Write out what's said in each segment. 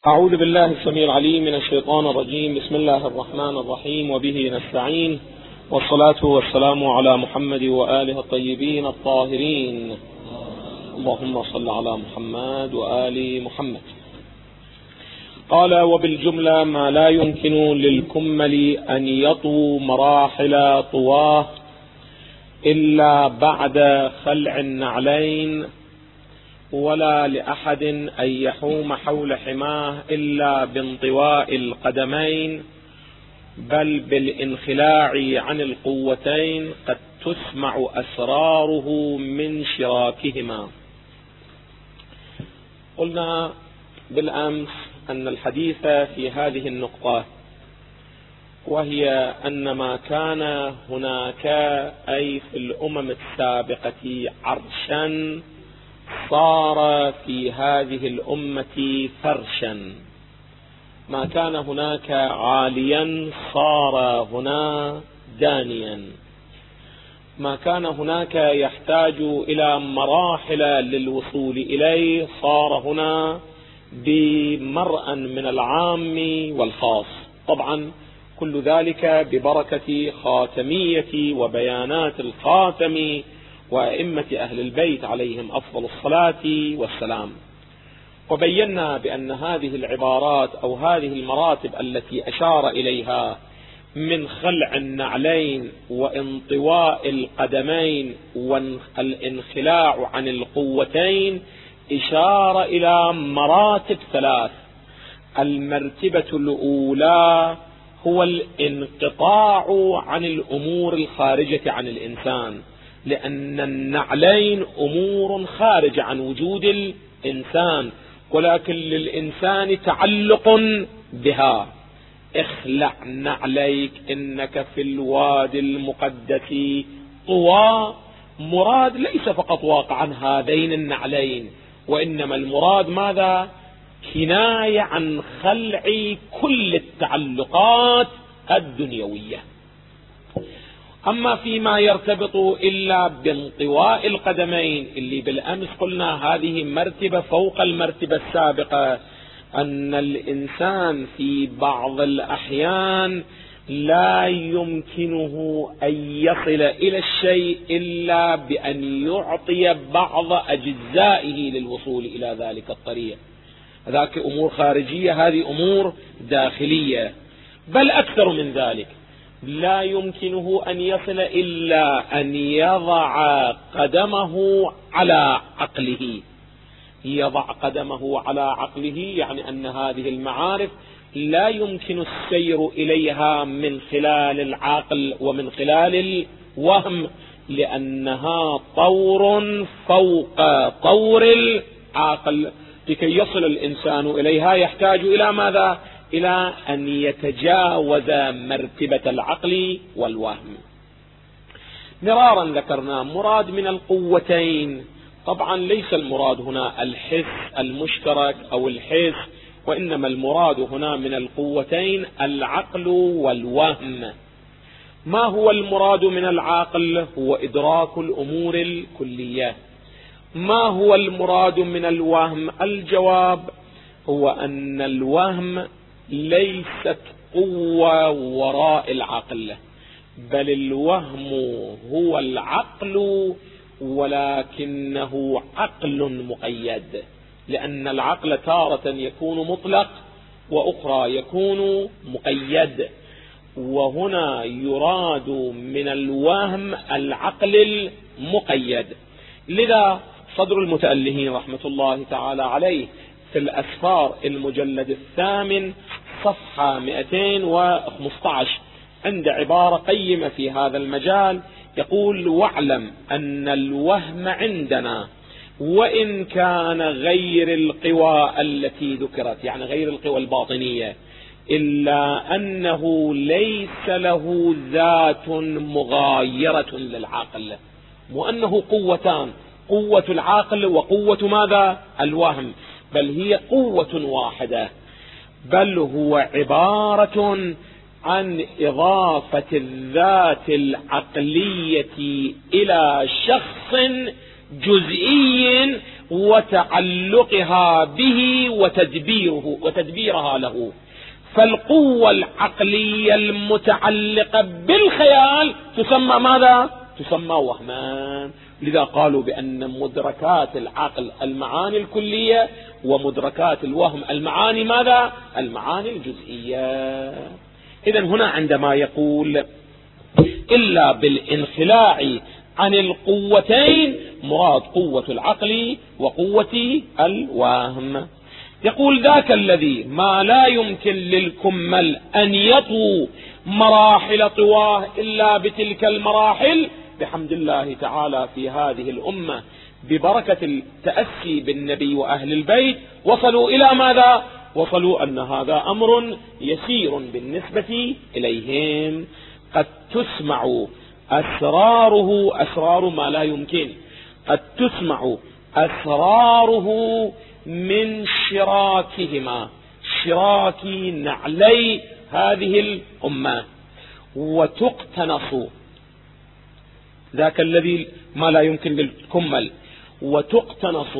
أعوذ بالله السميع العليم من الشيطان الرجيم. بسم الله الرحمن الرحيم، وبه نستعين، والصلاة والسلام على محمد وآله الطيبين الطاهرين. اللهم صل على محمد وآل محمد. قال: وبالجملة ما لا يمكن للكمل أن يطووا مراحل طواه إلا بعد خلع النعلين، ولا لأحد أن يحوم حول حماه إلا بانطواء القدمين، بل بالانخلاع عن القوتين قد تسمع أسراره من شراكهما. قلنا بالأمس أن الحديث في هذه النقطة، وهي أن ما كان هناك أي في الأمم السابقة عرشا صار في هذه الأمة فرشا، ما كان هناك عاليا صار هنا دانيا، ما كان هناك يحتاج إلى مراحل للوصول إليه صار هنا بمرأ من العام والخاص. طبعا كل ذلك ببركة خاتمية وبيانات الخاتم وأئمة أهل البيت عليهم أفضل الصلاة والسلام. وبينا بأن هذه العبارات أو هذه المراتب التي أشار إليها من خلع النعلين وانطواء القدمين والانخلاع عن القوتين إشار إلى مراتب ثلاث. المرتبة الأولى هو الانقطاع عن الأمور الخارجة عن الإنسان، لأن النعلين أمور خارجة عن وجود الإنسان، ولكن للإنسان تعلق بها. اخلع نعليك إنك في الوادي المقدس طوى، مراد ليس فقط واقعا هذين النعلين، وإنما المراد ماذا؟ كناية عن خلع كل التعلقات الدنيوية. أما فيما يرتبط إلا بانطواء القدمين، اللي بالأمس قلنا هذه مرتبة فوق المرتبة السابقة، أن الإنسان في بعض الأحيان لا يمكنه أن يصل إلى الشيء إلا بأن يعطي بعض أجزائه للوصول إلى ذلك الطريق. ذاك أمور خارجية، هذه أمور داخلية. بل أكثر من ذلك، لا يمكنه أن يصل إلا أن يضع قدمه على عقله. يضع قدمه على عقله يعني أن هذه المعارف لا يمكن السير إليها من خلال العقل ومن خلال الوهم، لأنها طور فوق طور العقل. لكي يصل الإنسان إليها يحتاج إلى ماذا؟ إلى أن يتجاوز مرتبة العقل والوهم. مرارا ذكرنا مراد من القوتين، طبعا ليس المراد هنا الحس المشترك أو الحس، وإنما المراد هنا من القوتين العقل والوهم. ما هو المراد من العقل؟ هو إدراك الأمور الكلية. ما هو المراد من الوهم؟ الجواب هو أن الوهم ليست قوة وراء العقل، بل الوهم هو العقل، ولكنه عقل مقيد، لأن العقل تارة يكون مطلق وأخرى يكون مقيد، وهنا يراد من الوهم العقل المقيد. لذا صدر المتألهين رحمة الله تعالى عليه في الأسفار المجلد الثامن صفحة 215 عند عبارة قيمة في هذا المجال يقول: واعلم أن الوهم عندنا وإن كان غير القوى التي ذكرت، يعني غير القوى الباطنية، إلا أنه ليس له ذات مغايرة للعقل، وأنه قوتان، قوة العقل وقوة ماذا؟ الوهم، بل هي قوة واحدة، بل هو عبارة عن إضافة الذات العقلية إلى شخص جزئي وتعلقها به وتدبيرها له. فالقوة العقلية المتعلقة بالخيال تسمى ماذا؟ تسمى وهما. لذا قالوا بأن مدركات العقل المعاني الكلية، ومدركات الوهم المعاني ماذا؟ المعاني الجزئية. إذن هنا عندما يقول إلا بالانخلاع عن القوتين، مراد قوة العقل وقوة الوهم. يقول ذاك الذي ما لا يمكن للكمل أن يطوو مراحل طواه إلا بتلك المراحل. بحمد الله تعالى في هذه الأمة ببركة التأسي بالنبي وأهل البيت وصلوا إلى ماذا؟ وصلوا أن هذا أمر يسير بالنسبة إليهم. قد تسمع أسراره، أسرار ما لا يمكن، قد تسمع أسراره من شراكهما، شراك نعلي هذه الأمة، وتقتنص ذاك الذي ما لا يمكن للكمل، وتقتنص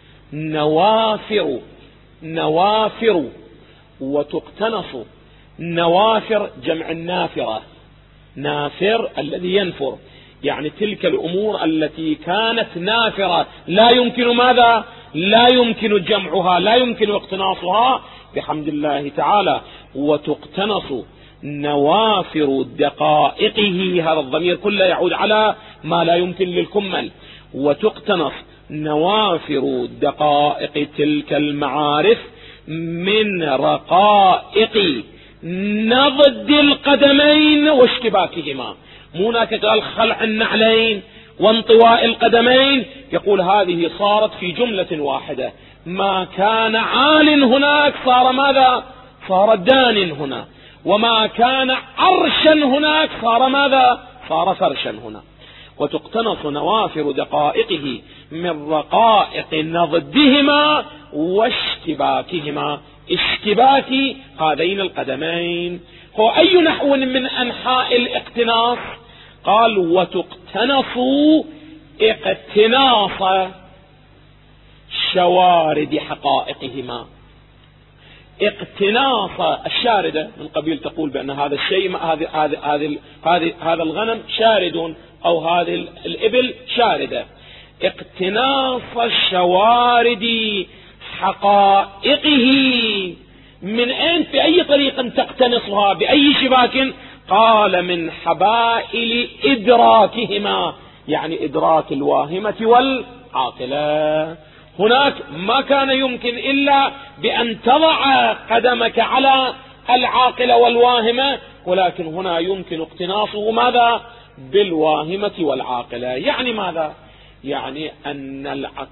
نوافر وتقتنص نوافر، جمع النافرة، نافر الذي ينفر، يعني تلك الأمور التي كانت نافرة لا يمكن ماذا؟ لا يمكن جمعها، لا يمكن اقتناصها بحمد الله تعالى. وتقتنص نوافر دقائقه، هذا الضمير كله يعود على ما لا يمكن للكمل. وتقتنص نوافر دقائق تلك المعارف من رقائق نضد القدمين واشتباكهما. هناك قال خلع النعلين وانطواء القدمين، يقول هذه صارت في جملة واحدة. ما كان عال هناك صار ماذا؟ صار دان هنا. وما كان عرشا هناك صار ماذا؟ صار فرشا هنا. وتقتنص نوافر دقائقه من رقائق نضدهما واشتباكهما، اشتباك هذين القدمين. هو أي نحو من أنحاء الاقتناص؟ قال وتقتنص اقتناص شوارد حقائقهما. اقتناص الشاردة من قبيل تقول بأن هذا الشيء، هذا الغنم شارد، أو هذه الإبل شاردة. اقتناص شوارد حقائقه، من أين؟ في أي طريق تقتنصها؟ بأي شباك؟ قال من حبائل إدراكهما، يعني إدراك الواهمة والعاقلة. هناك ما كان يمكن إلا بأن تضع قدمك على العاقلة والواهمة، ولكن هنا يمكن اقتناصه ماذا؟ بالواهمة والعاقلة. يعني ماذا؟ يعني أن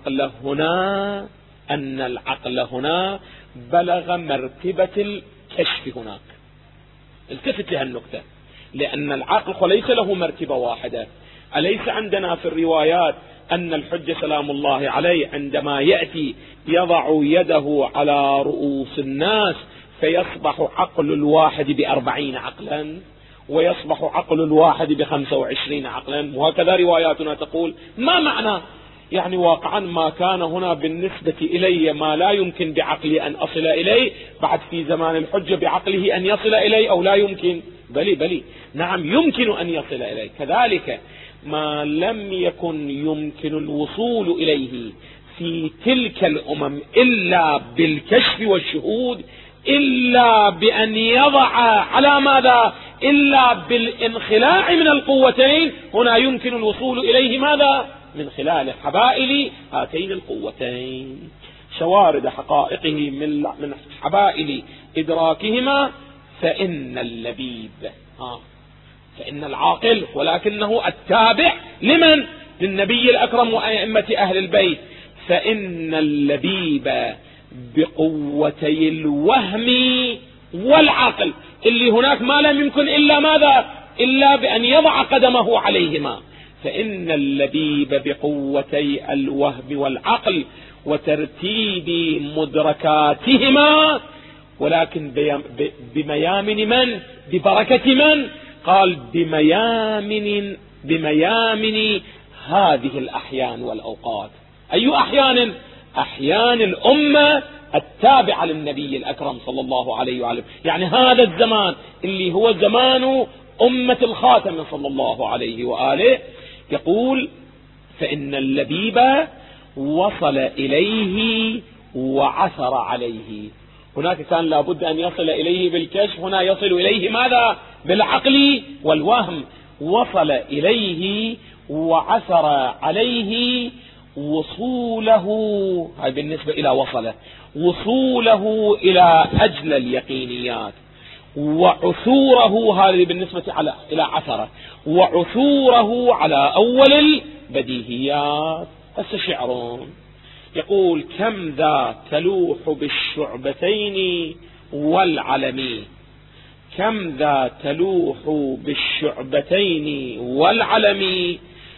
العقل هنا بلغ مرتبة الكشف هناك. التفت لها النقطة، لأن العقل ليس له مرتبة واحدة. أليس عندنا في الروايات أن الحجة سلام الله عليه عندما يأتي يضع يده على رؤوس الناس فيصبح عقل الواحد ب40 عقلا، ويصبح عقل الواحد ب25 عقلا، وهكذا رواياتنا تقول. ما معنى؟ يعني واقعا ما كان هنا بالنسبة إلي ما لا يمكن بعقلي أن أصل إليه، بعد في زمان الحجة بعقله أن يصل إليه أو لا يمكن؟ بلي نعم يمكن أن يصل إليه. كذلك ما لم يكن يمكن الوصول إليه في تلك الأمم إلا بالكشف والشهود، إلا بأن يضع على ماذا؟ إلا بالانخلاع من القوتين. هنا يمكن الوصول إليه ماذا؟ من خلال حبائل هاتين القوتين، شوارد حقائقه من حبائل إدراكهما. فإن اللبيب، فإن العاقل، ولكنه التابع لمن؟ للنبي الأكرم وأئمة أهل البيت. فإن اللبيب بقوتي الوهم والعقل، اللي هناك ما لم يمكن إلا ماذا؟ إلا بأن يضع قدمه عليهما. فإن اللبيب بقوتي الوهم والعقل وترتيب مدركاتهما، ولكن بميامن من؟ ببركة من؟ قال بميامن هذه الأحيان والأوقات. أي أحيان؟ أحيان الأمة التابعة للنبي الأكرم صلى الله عليه وآله، يعني هذا الزمان اللي هو زمان أمة الخاتم صلى الله عليه وآله. يقول فإن اللبيب وصل إليه وعثر عليه. هناك كان لابد أن يصل إليه بالكشف، هنا يصل إليه ماذا؟ بالعقل والوهم. وصل إليه وعثر عليه وصوله، هاي بالنسبة إلى وصله، وصوله إلى أجل اليقينيات، وعثوره هذه بالنسبة إلى عثره، وعثوره على أول البديهيات. هسه شعر يقول كم ذا تلوح بالشعبتين والعلم، كم ذا تلوح بالشعبتين والعلم،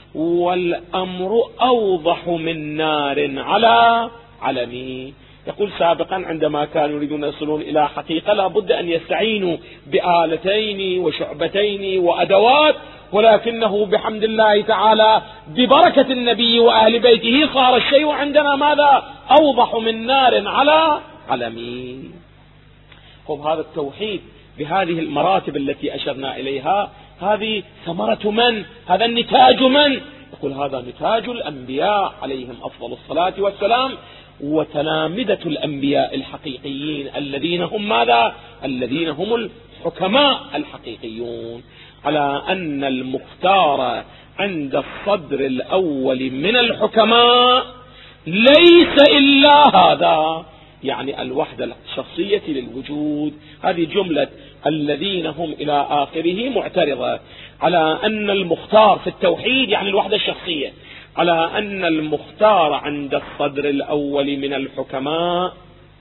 والأمر أوضح من نار على علم. يقول سابقا عندما كانوا يريدون يصلون إلى حقيقة لا بد أن يستعينوا بآلتين وشعبتين وأدوات، ولكنه بحمد الله تعالى ببركة النبي وأهل بيته صار الشيء عندنا ماذا؟ أوضح من نار على علم. هذا التوحيد بهذه المراتب التي أشرنا إليها، هذه ثمرة من؟ هذا النتاج من؟ يقول هذا نتاج الأنبياء عليهم أفضل الصلاة والسلام، وتلامذة الأنبياء الحقيقيين الذين هم ماذا؟ الذين هم الحكماء الحقيقيون. على أن المختار عند الصدر الأول من الحكماء ليس إلا هذا، يعني الوحدة الشخصية للوجود. هذه جملة الذين هم إلى آخره معترضة على أن المختار في التوحيد يعني الوحدة الشخصية، على أن المختار عند الصدر الأول من الحكماء.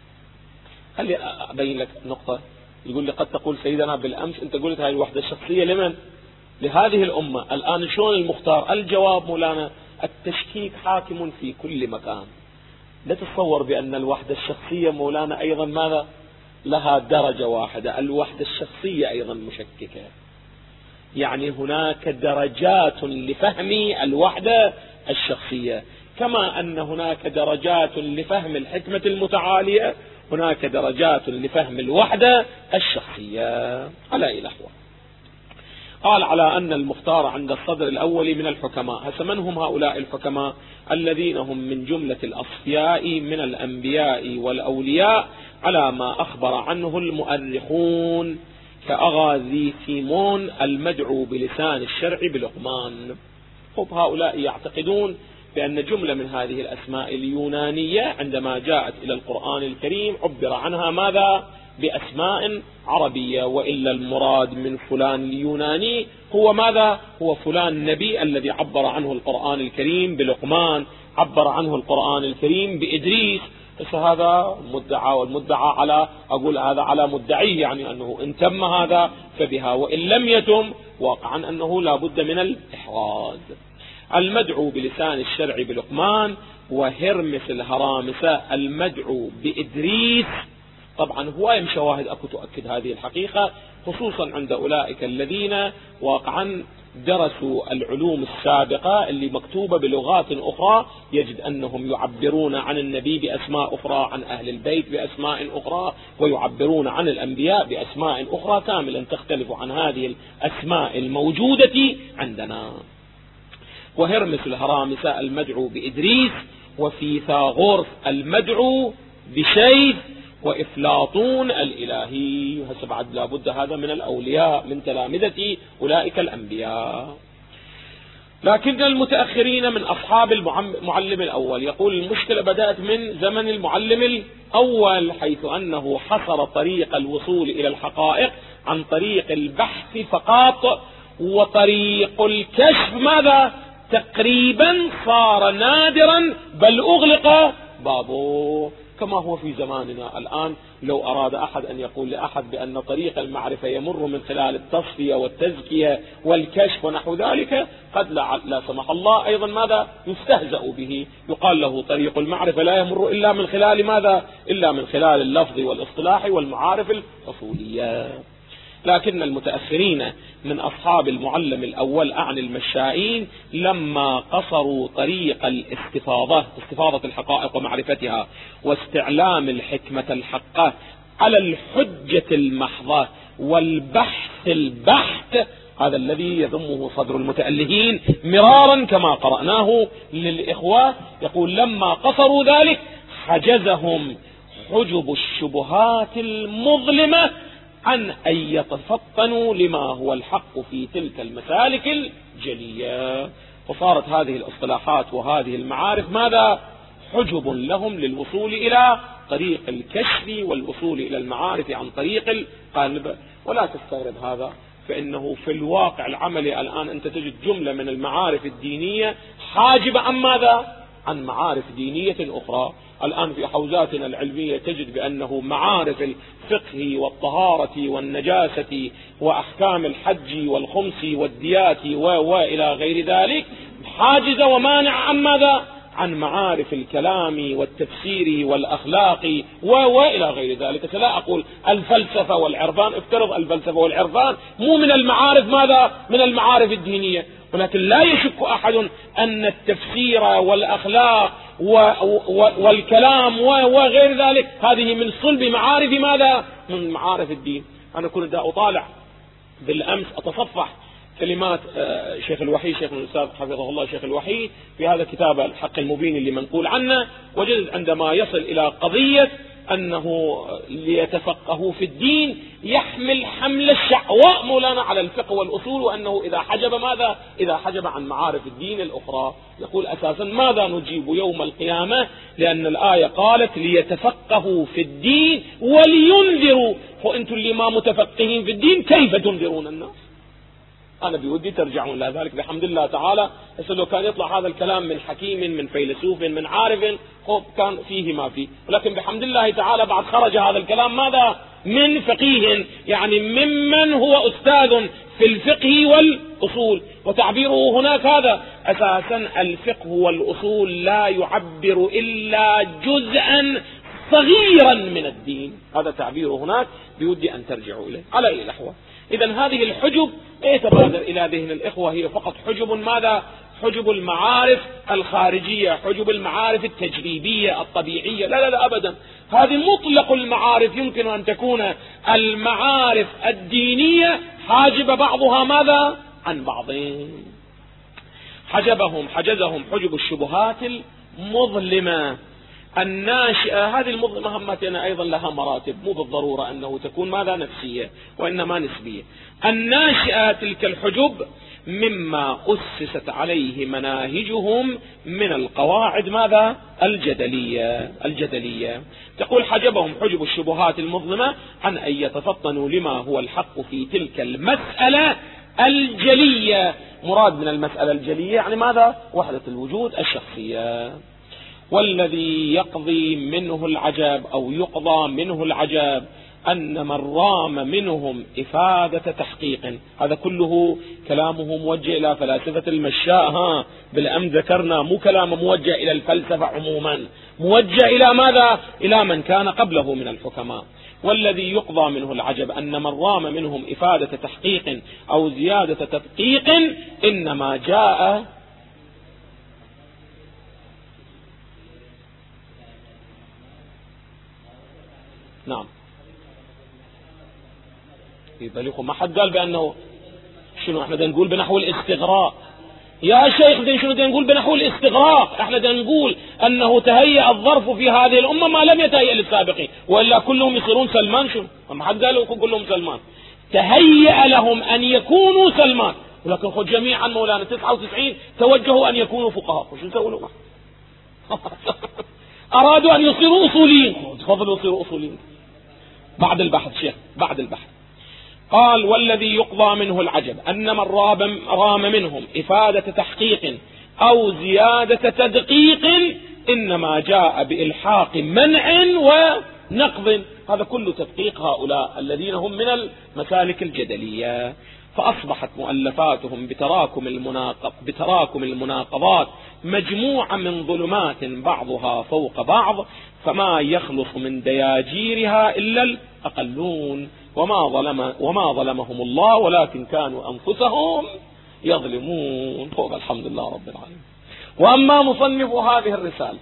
خلي أبين لك نقطة. يقول لي قد تقول سيدنا بالأمس أنت قلت هذه الوحدة الشخصية لمن؟ لهذه الأمة. الآن شلون المختار؟ الجواب مولانا التشكيك حاكم في كل مكان. لا تتصور بأن الوحدة الشخصية مولانا أيضا ماذا؟ لها درجة واحدة. الوحدة الشخصية أيضا مشككة، يعني هناك درجات لفهم الوحدة الشخصية، كما أن هناك درجات لفهم الحكمة المتعالية، هناك درجات لفهم الوحدة الشخصية. على أي لحظة قال على أن المختار عند الصدر الأول من الحكماء. هسه من هم هؤلاء الحكماء؟ الذين هم من جملة الأصفياء من الأنبياء والأولياء على ما أخبر عنه المؤرخون كأغاذي سيمون المدعو بلسان الشرع بلقمان. هؤلاء يعتقدون بأن جملة من هذه الأسماء اليونانية عندما جاءت إلى القرآن الكريم عبر عنها ماذا؟ بأسماء عربية، وإلا المراد من فلان اليوناني هو ماذا؟ هو فلان النبي الذي عبر عنه القرآن الكريم بلقمان، عبر عنه القرآن الكريم بإدريس. فهذا مدعى، والمدعى على أقول هذا على مدعي، يعني أنه إن تم هذا فبها، وإن لم يتم واقعا أنه لا بد من الإحراز. المدعو بلسان الشرع بلقمان، وهرمس الهرامسة المدعو بإدريس. طبعا هواية شواهد أكو تؤكد هذه الحقيقة، خصوصا عند أولئك الذين واقعا درسوا العلوم السابقة اللي مكتوبة بلغات أخرى، يجد أنهم يعبرون عن النبي بأسماء أخرى، عن أهل البيت بأسماء أخرى، ويعبرون عن الأنبياء بأسماء أخرى كاملا تختلف عن هذه الأسماء الموجودة عندنا. وهرمس الهرامسة المدعو بإدريس، وفيثاغورس المدعو بشيث، وإفلاطون الإلهي. هسه بعد لابد هذا من الأولياء من تلامذة أولئك الأنبياء. لكن المتأخرين من أصحاب المعلم الأول يقول المشكلة بدأت من زمن المعلم الأول، حيث أنه حصر طريق الوصول إلى الحقائق عن طريق البحث فقط، وطريق الكشف ماذا؟ تقريبا صار نادرا، بل أغلق بابه، كما هو في زماننا الآن. لو أراد أحد أن يقول لأحد بأن طريق المعرفة يمر من خلال التصفية والتزكية والكشف ونحو ذلك، قد لا سمح الله أيضا ماذا؟ يستهزأ به، يقال له طريق المعرفة لا يمر إلا من خلال ماذا؟ إلا من خلال اللفظ والاصطلاح والمعارف الأصولية. لكن المتأخرين من أصحاب المعلم الأول أعني المشائين لما قصروا طريق استفاضة الحقائق ومعرفتها واستعلام الحكمة الحقة على الحجة المحضة والبحث البحت، هذا الذي يذمه صدر المتألهين مرارا كما قرأناه للإخوة. يقول لما قصروا ذلك حجزهم حجب الشبهات المظلمة عن أن يتفطنوا لما هو الحق في تلك المسالك الجلية. وصارت هذه الاصطلاحات وهذه المعارف ماذا؟ حجب لهم للوصول إلى طريق الكشف والوصول إلى المعارف عن طريق القلب. ولا تستغرب هذا، فإنه في الواقع العملي الآن أنت تجد جملة من المعارف الدينية حاجبة عن ماذا؟ عن معارف دينية أخرى. الآن في حوزاتنا العلمية تجد بأنه معارف الفقه والطهارة والنجاسة وأحكام الحج والخمس والديات وإلى غير ذلك حاجزة ومانع عن ماذا؟ عن معارف الكلام والتفسير والأخلاق وإلى غير ذلك. فلا أقول الفلسفة والعرفان، افترض الفلسفة والعرفان مو من المعارف ماذا؟ من المعارف الدينية، ولكن لا يشك أحد أن التفسير والأخلاق والكلام وغير ذلك هذه من صلب معارف ماذا؟ من معارف الدين. أنا كنت أطالع بالأمس أتصفح كلمات شيخ الوحي، شيخ الأستاذ حفظه الله شيخ الوحي في هذا الكتاب الحق المبين اللي منقول عنه، وجدت عندما يصل إلى قضية أنه ليتفقهوا في الدين يحمل حمل الشعواء مولانا على الفقه والأصول، وأنه إذا حجب ماذا؟ إذا حجب عن معارف الدين الأخرى. يقول أساسا ماذا نجيب يوم القيامة؟ لأن الآية قالت ليتفقهوا في الدين ولينذروا، وأنتم اللي ما متفقهين في الدين كيف تنذرون الناس؟ أنا بودي ترجعون إلى ذلك بحمد الله تعالى. لو كان يطلع هذا الكلام من حكيم من فيلسوف من عارف كان فيه ما فيه، ولكن بحمد الله تعالى بعد خرج هذا الكلام ماذا؟ من فقيه، يعني ممن هو أستاذ في الفقه والأصول. وتعبيره هناك هذا أساسا الفقه والأصول لا يعبر إلا جزءا صغيرا من الدين، هذا تعبيره هناك بودي أن ترجعوا إليه على أي الأحوال. إذن هذه الحجب تبادر إلى ذهن الإخوة هي فقط حجب ماذا؟ حجب المعارف الخارجية، حجب المعارف التجريبية الطبيعية. لا لا لا أبدا، هذه مطلق المعارف. يمكن أن تكون المعارف الدينية حاجب بعضها ماذا؟ عن بعضين. حجزهم حجب الشبهات المظلمة الناشئة. هذه المظلمة همتنا أيضا لها مراتب، مو بالضرورة أنه تكون ماذا؟ نفسية، وإنما نسبية. الناشئة تلك الحجب مما أسست عليه مناهجهم من القواعد ماذا؟ الجدلية. تقول حجبهم حجب الشبهات المظلمة عن أن يتفطنوا لما هو الحق في تلك المسألة الجلية. مراد من المسألة الجلية يعني ماذا؟ وحدة الوجود الشخصية. والذي يقضي منه العجب أو يقضى منه العجب أن من رام منهم إفادة تحقيق. هذا كله كلامه موجه إلى فلاسفة المشاء. بالأمس ذكرنا مو كلام موجه إلى الفلسفة عموما، موجه إلى ماذا؟ إلى من كان قبله من الحكماء. والذي يقضى منه العجب أن من رام منهم إفادة تحقيق أو زيادة تدقيق إنما جاء نعم يبلغوا. ما حد قال بأنه شنو احنا نقول بنحو الاستغراق يا شيخ؟ شنو نقول بنحو الاستغراق؟ احنا نقول انه تهيأ الظرف في هذه الامة ما لم يتهيأ للسابقين، والا كلهم يصيرون سلمان. شنو ما حد قالوا كلهم سلمان؟ تهيأ لهم ان يكونوا سلمان، ولكن خذ جميعا مولانا 99 توجهوا ان يكونوا فقهاء. وشو نسوي لهم؟ ارادوا ان يصيروا اصوليين، تفضلوا يصيروا اصوليين بعد البحث. شيخ بعد البحث قال والذي يقضى منه العجب أن من رام منهم إفادة تحقيق أو زيادة تدقيق إنما جاء بإلحاق منع ونقض. هذا كله تدقيق هؤلاء الذين هم من المسالك الجدلية. فأصبحت مؤلفاتهم بتراكم المناقضات مجموعة من ظلمات بعضها فوق بعض، فما يخلص من دياجيرها إلا الأقلون، وما ظلمهم الله ولكن كانوا أنفسهم يظلمون. الحمد لله رب العالمين. وأما مصنف هذه الرسالة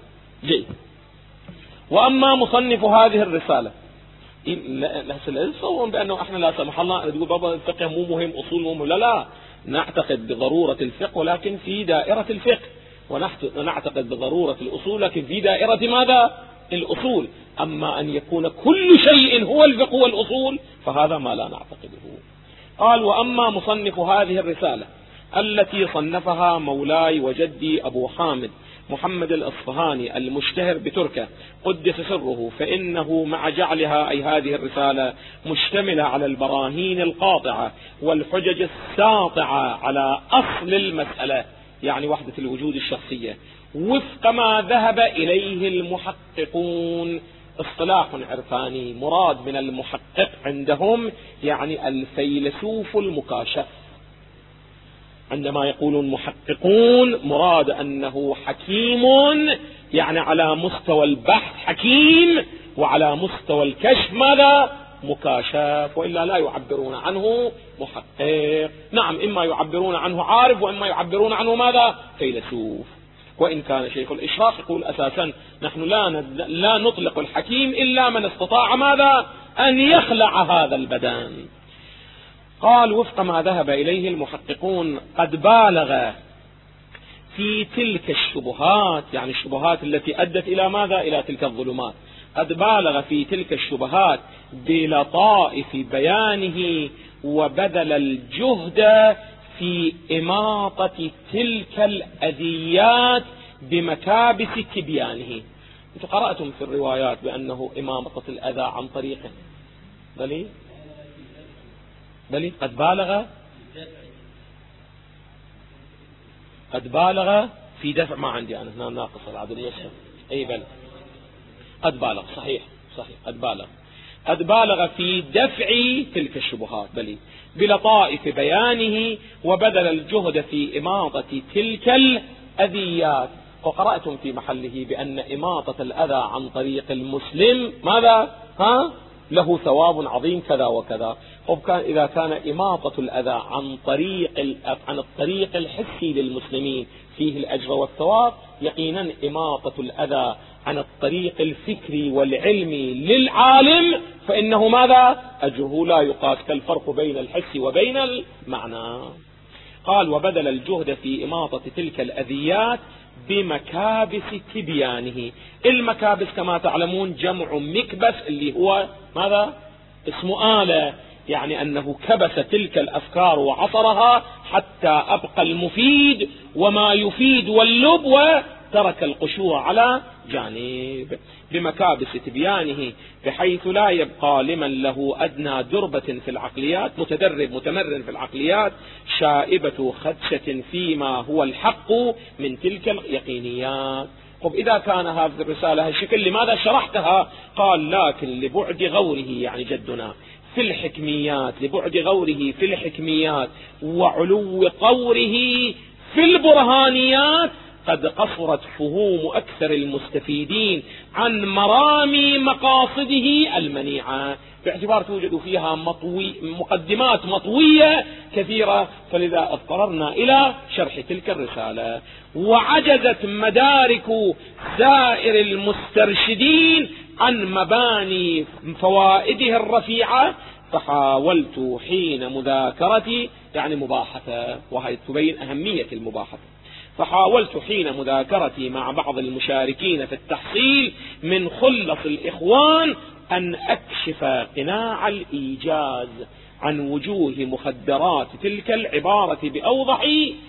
وأما مصنف هذه الرسالة لا يتصورون بأنه احنا لا سمح الله تقول بابا الفقه مو مهم، أصول مو مهم. لا نعتقد بضرورة الفقه ولكن في دائرة الفقه، ونعتقد بضرورة الأصول لكن في دائرة ماذا؟ الأصول. أما أن يكون كل شيء هو الفقه والأصول فهذا ما لا نعتقده. قال: وأما مصنف هذه الرسالة التي صنفها مولاي وجدي أبو حامد محمد الأصفهاني المشتهر بتركة قدس سره، فإنه مع جعلها أي هذه الرسالة مشتملة على البراهين القاطعة والحجج الساطعة على أصل المسألة، يعني وحدة الوجود الشخصية، وفق ما ذهب إليه المحققون. اصطلاح عرفاني، مراد من المحقق عندهم يعني الفيلسوف المكاشف. عندما يقولون محققون مراد أنه حكيم، يعني على مستوى البحث حكيم، وعلى مستوى الكشف ماذا؟ مكاشف، وإلا لا يعبرون عنه محقق. نعم، إما يعبرون عنه عارف وإما يعبرون عنه ماذا؟ فيلسوف. وإن كان شيخ الإشراق يقول أساسا نحن لا نطلق الحكيم إلا من استطاع ماذا؟ أن يخلع هذا البدن. قال: وفق ما ذهب إليه المحققون قد بالغ في تلك الشبهات، يعني الشبهات التي أدت إلى ماذا؟ إلى تلك الظلمات. قد بالغ في تلك الشبهات بلطائف بيانه، وبذل الجهد في إماطة تلك الأذيات بمكابس تبيانه. أنتم قرأتم في الروايات بأنه إماطة الأذى عن طريقه، بلي قد بالغ في دفع، ما عندي أنا هنا ناقص العدد يسهل، أي بل قد بالغ، صحيح قد بالغ في دفع تلك الشبهات بلي بلطائف بيانه، وبذل الجهد في إماطة تلك الأذيات. وقرأتم في محله بأن إماطة الأذى عن طريق المسلم ماذا؟ له ثواب عظيم كذا وكذا. إذا كان إماطة الأذى عن الطريق الحسي للمسلمين فيه الأجر والثواب، يقينا إماطة الأذى عن الطريق الفكري والعلمي للعالم فإنه ماذا؟ أجره لا يقاس، كالفرق بين الحس وبين المعنى. قال: وبذل الجهد في إماطة تلك الأذيات بمكابس تبيانه. المكابس كما تعلمون جمع مكبس، اللي هو ماذا؟ اسم آلة، يعني أنه كبس تلك الأفكار وعصرها حتى أبقى المفيد وما يفيد واللب، وترك القشوع على جانب. بمكابس تبيانه بحيث لا يبقى لمن له أدنى دربة في العقليات، متمرن في العقليات، شائبة خدشة فيما هو الحق من تلك اليقينيات. إذا كان هذه الرسالة هالشكل لماذا شرحتها؟ قال: لكن لبعد غوره، يعني جدنا في الحكميات، لبعد غوره في الحكميات وعلو طوره في البرهانيات، قد قصرت فهوم أكثر المستفيدين عن مرامي مقاصده المنيعة، باعتبار توجد فيها مقدمات مطوية كثيرة، فلذا اضطررنا إلى شرح تلك الرسالة. وعجزت مدارك سائر المسترشدين عن مباني فوائده الرفيعة، فحاولت حين مذاكرتي، يعني مباحثة، وهي تبين أهمية المباحثة، فحاولت حين مذاكرتي مع بعض المشاركين في التحصيل من خلص الإخوان أن أكشف قناع الإيجاز عن وجوه مخدرات تلك العبارة بأوضح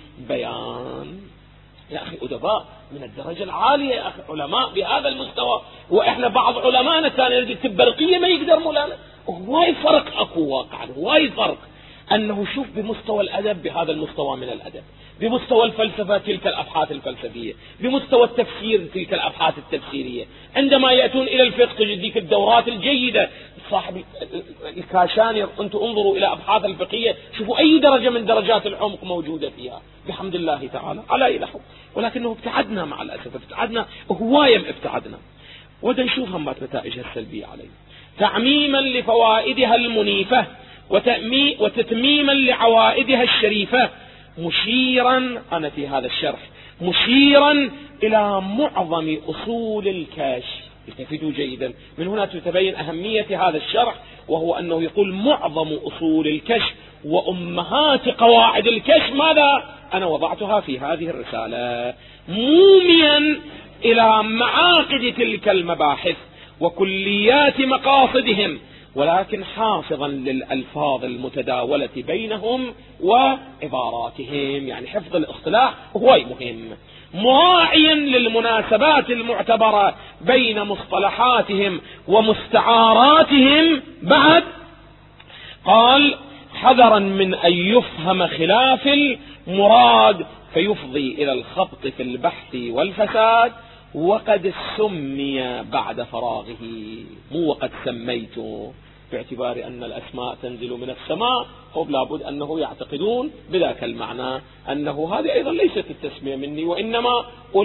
بيان. يا أخي أدباء من الدرجة العالية، يا أخي علماء بهذا المستوى، وإحنا بعض علماءنا كان يريد التبرقية ما يقدر مولانا. هواي فرق أكو واقعا، هواي فرق أنه شوف بمستوى الأدب بهذا المستوى من الأدب، بمستوى الفلسفة تلك الأبحاث الفلسفية، بمستوى التفسير تلك الأبحاث التفسيرية. عندما يأتون إلى الفقه تجد ذيك الدورات الجيدة. صاحب الكاشاني، أنتم انظروا إلى أبحاث الفقهية، شوفوا أي درجة من درجات العمق موجودة فيها بحمد الله تعالى على أي لحظة. ولكنه ابتعدنا مع الأسف، ابتعدنا هواية، ابتعدنا. وده نشوف هم نتائجها السلبية عليه، تعميما لفوائدها المنيفة وتتميما لعوائدها الشريفة، مشيرا أنا في هذا الشرح مشيرا إلى معظم أصول الكشف. التفتوا جيدا، من هنا تتبين أهمية هذا الشرح، وهو أنه يقول معظم أصول الكشف وأمهات قواعد الكشف. ماذا؟ أنا وضعتها في هذه الرسالة، موميا إلى معاقد تلك المباحث وكليات مقاصدهم، ولكن حافظا للألفاظ المتداولة بينهم وعباراتهم، يعني حفظ الاصطلاح هو مهم، مراعيا للمناسبات المعتبرة بين مصطلحاتهم ومستعاراتهم. بعد قال حذرا من أن يفهم خلاف المراد فيفضي إلى الخبط في البحث والفساد، وقد سمي بعد فراغه، مو وقد سميته، باعتبار أن الأسماء تنزل من السماء، لابد أنه يعتقدون بذاك المعنى أنه هذه أيضا ليست التسمية مني، وإنما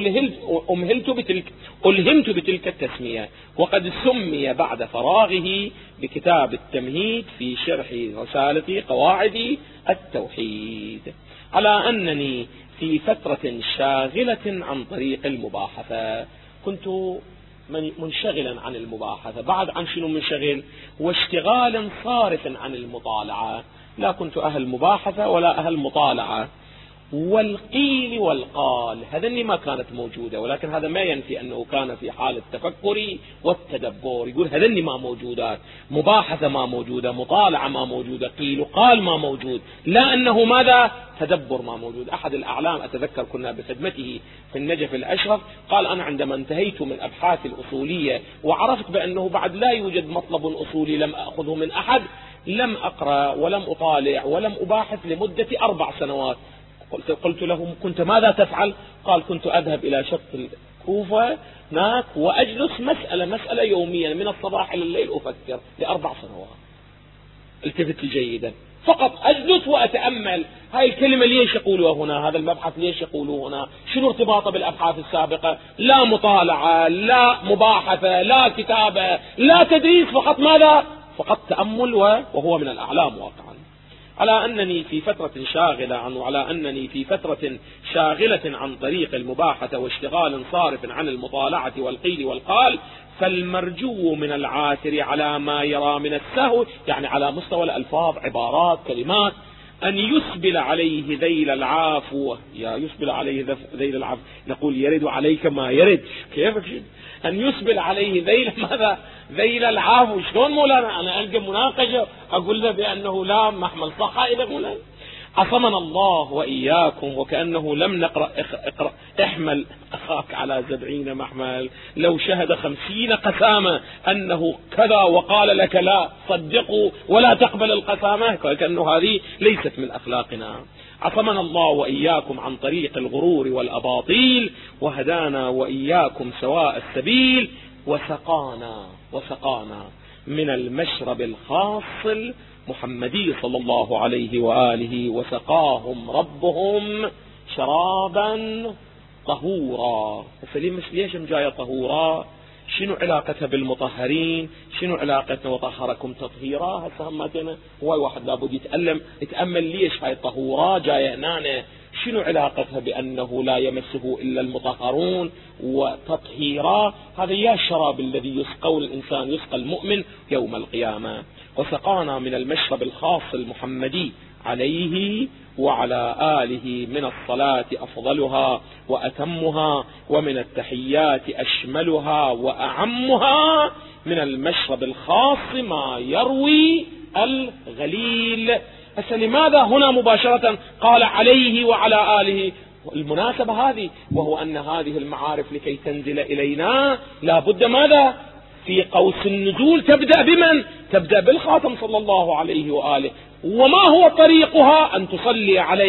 ألهمت بتلك التسمية. وقد سمي بعد فراغه بكتاب التمهيد في شرح رسالة قواعد التوحيد. على أنني في فترة شاغلة عن طريق المباحثة، كنت منشغلا عن المباحثة، بعد عن شنو منشغل؟ واشتغال صارف عن المطالعة، لا كنت أهل مباحثة ولا أهل مطالعة. والقيل والقال هذني ما كانت موجودة، ولكن هذا ما ينفي أنه كان في حال التفكر والتدبر. يقول هذني ما موجودات، مباحثة ما موجودة، مطالعة ما موجودة، قيل وقال ما موجود، لا أنه ماذا؟ تدبر ما موجود. أحد الأعلام أتذكر كنا بخدمته في النجف الأشرف، قال أنا عندما انتهيت من أبحاثي الأصولية وعرفت بأنه بعد لا يوجد مطلب أصولي لم أخذه من أحد، لم أقرأ ولم أطالع ولم أباحث لمدة 4 سنوات. قلت له كنت ماذا تفعل؟ قال كنت أذهب إلى شط الكوفة هناك وأجلس مسألة يوميا من الصباح إلى الليل أفكر ل4 سنوات. التفت جيدا، فقط أجلس وأتأمل هاي الكلمة ليش يقولوها هنا، هذا المبحث ليش يقولوه هنا، شنو ارتباطه بالأبحاث السابقة. لا مطالعة، لا مباحثة، لا كتابة، لا تدريس، فقط ماذا؟ فقط تأمل، وهو من الأعلام واقعا. على أنني في فترة شاغلة عن طريق المباحثة واشتغال صارف عن المطالعة والقيل والقال، فالمرجو من العاثر على ما يرى من السهو، يعني على مستوى الألفاظ، عبارات، كلمات، أن يسبل عليه ذيل العافو. يسبل عليه ذيل العافو، نقول يرد عليك ما يرد، كيف أن يسبل عليه ذيل ماذا؟ ذيل العافو. شلون مولانا أنا ألقى مناقشة أقول له بأنه لا محمل صح إذا مولانا؟ عصمنا الله وإياكم، وكأنه لم نقرأ اقرأ احمل أخاك على 70 محمل، لو شهد 50 قسامة أنه كذا وقال لك لا صدقوا ولا تقبل القسامة، كأنه هذه ليست من أخلاقنا. عصمنا الله وإياكم عن طريق الغرور والأباطيل، وهدانا وإياكم سواء السبيل، وسقانا من المشرب الخاص محمدي صلى الله عليه وآله، وسقاهم ربهم شرابا طهورا. ليش جاية طهورا؟ شنو علاقتها بالمطهرين؟ شنو علاقتنا وطهركم تطهيرا؟ هسه همتنا هو واحد لابد يتأمل ليش هاي طهورا جاية هنا، شنو علاقتها بأنه لا يمسه إلا المطهرون، وتطهيرا هذا يا الشراب الذي يسقى الإنسان، يسقى المؤمن يوم القيامة. وسقانا من المشرب الخاص المحمدي عليه وعلى آله من الصلاة أفضلها وأتمها، ومن التحيات أشملها وأعمها، من المشرب الخاص ما يروي الغليل. لماذا هنا مباشرة قال عليه وعلى آله؟ المناسبة هذه، وهو أن هذه المعارف لكي تنزل إلينا لا بد ماذا؟ في قوس النزول تبدأ بمن؟ تبدأ بالخاتم صلى الله عليه وآله. وما هو طريقها؟ أن تصلي عليه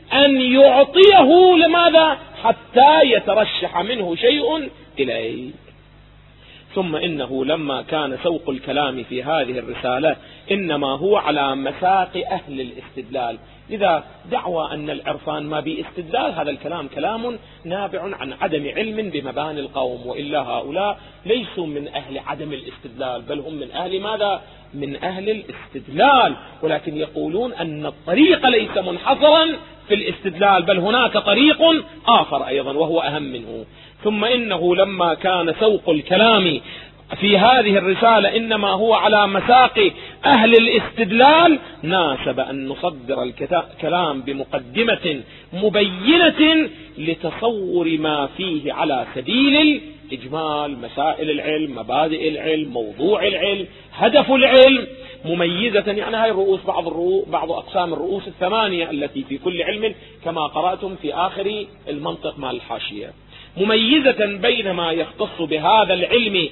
أن يعطيه لماذا؟ حتى يترشح منه شيء إليه. ثم إنه لما كان سوق الكلام في هذه الرسالة إنما هو على مساق أهل الاستدلال. إذا دعوى أن العرفان ما باستدلال، هذا الكلام كلام نابع عن عدم علم بمباني القوم، وإلا هؤلاء ليسوا من أهل عدم الاستدلال، بل هم من أهل ماذا؟ من أهل الاستدلال، ولكن يقولون أن الطريق ليس منحصرا في الاستدلال، بل هناك طريق آخر أيضا وهو أهم منه. ثم إنه لما كان سوق الكلام في هذه الرسالة إنما هو على مساق أهل الاستدلال، ناسب أن نصدر الكلام بمقدمة مبينة لتصور ما فيه على سبيل الإجمال، مسائل العلم، مبادئ العلم، موضوع العلم، هدف العلم، مميزة. يعني هاي الرؤوس بعض أقسام الرؤوس الثمانية التي في كل علم كما قرأتم في آخر المنطق مع الحاشية، مميزة بين ما يختص بهذا العلم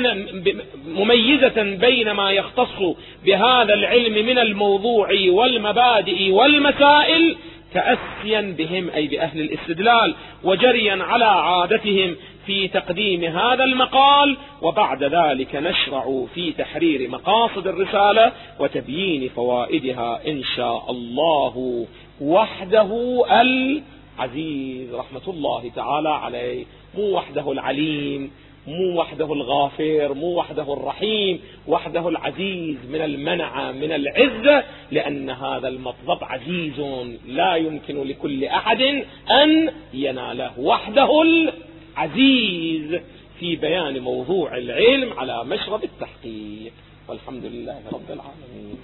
من الموضوع والمبادئ والمسائل، تأسيا بهم أي بأهل الاستدلال، وجريا على عادتهم في تقديم هذا المقال، وبعد ذلك نشرع في تحرير مقاصد الرسالة وتبيين فوائدها إن شاء الله وحده العزيز رحمة الله تعالى عليه، مو وحده العليم، مو وحده الغافر، مو وحده الرحيم، وحده العزيز من المنع من العزة، لأن هذا المطلب عزيز لا يمكن لكل أحد أن يناله، وحده العزيز في بيان موضوع العلم على مشرب التحقيق. والحمد لله رب العالمين.